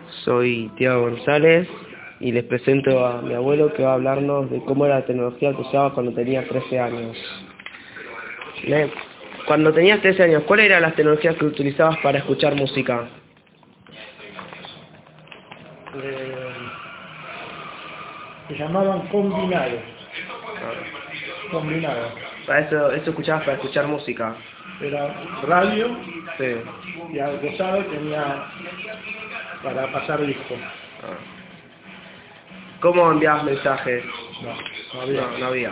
Soy Tiago González y les presento a mi abuelo que va a hablarnos de cómo era la tecnología que usaba cuando tenía 13 años. Cuando tenías 13 años, ¿cuáles eran las tecnologías que utilizabas para escuchar música? Se llamaban combinados. Combinados. Para eso escuchabas para escuchar música. Era radio, Sí. y al costado tenía para pasar disco. ¿Cómo enviabas mensajes? No había. No había. No.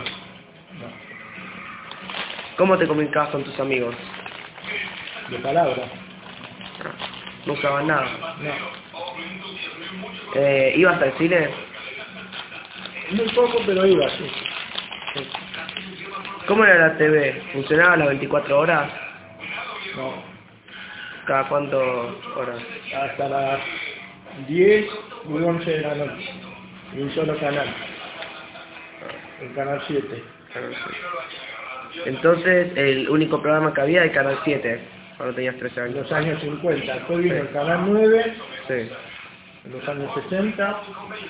¿Cómo te comunicabas con tus amigos? De palabra. No usaban nada. No. ¿Ibas al cine? Muy poco, pero iba, sí. ¿Cómo era la TV? ¿Funcionaba las 24 horas? No. ¿Cada cuántas horas? Hasta las 10 y 11 de la noche. Y un solo canal. El canal 7. Entonces, el único programa que había era el Canal 7, cuando tenías 13 En años. los años 50. Después vino Sí. el canal 9. Sí. En los años 60.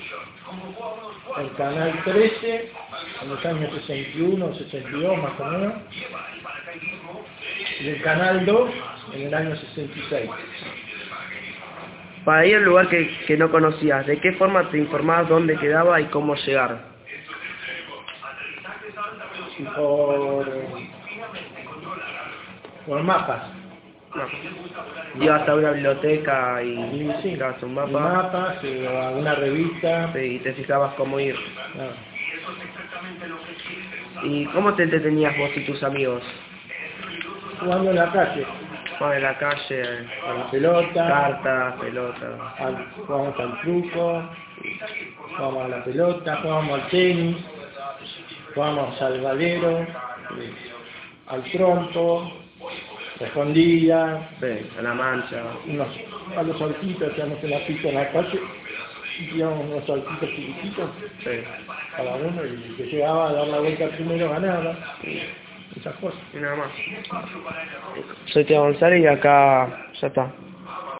El canal 13. En los años 61, 62 más o menos. Y el canal 2 en el año 66. Para ir al lugar que no conocías, ¿de qué forma te informabas dónde quedaba y cómo llegar? Por mapas. Ibas a una biblioteca y Sí, sacabas un y mapa. mapas, o alguna revista. Sí, y te fijabas cómo ir. No. ¿Y cómo te entretenías vos y tus amigos? Jugando en la calle. Jugaban en la calle, A la pelota. cartas, pelotas. Jugábamos al truco. Jugábamos a la pelota. Jugábamos al tenis. Jugábamos al valero. Al trompo. Se escondía. Sí, a la mancha. A los saltitos, hacíamos una pista en la calle. Y tirábamos unos saltitos chiquititos. Sí. Cada uno, y el que llegaba a dar la vuelta primero ganaba. Esas cosas. Y nada más. Soy Tiago González y acá ya está.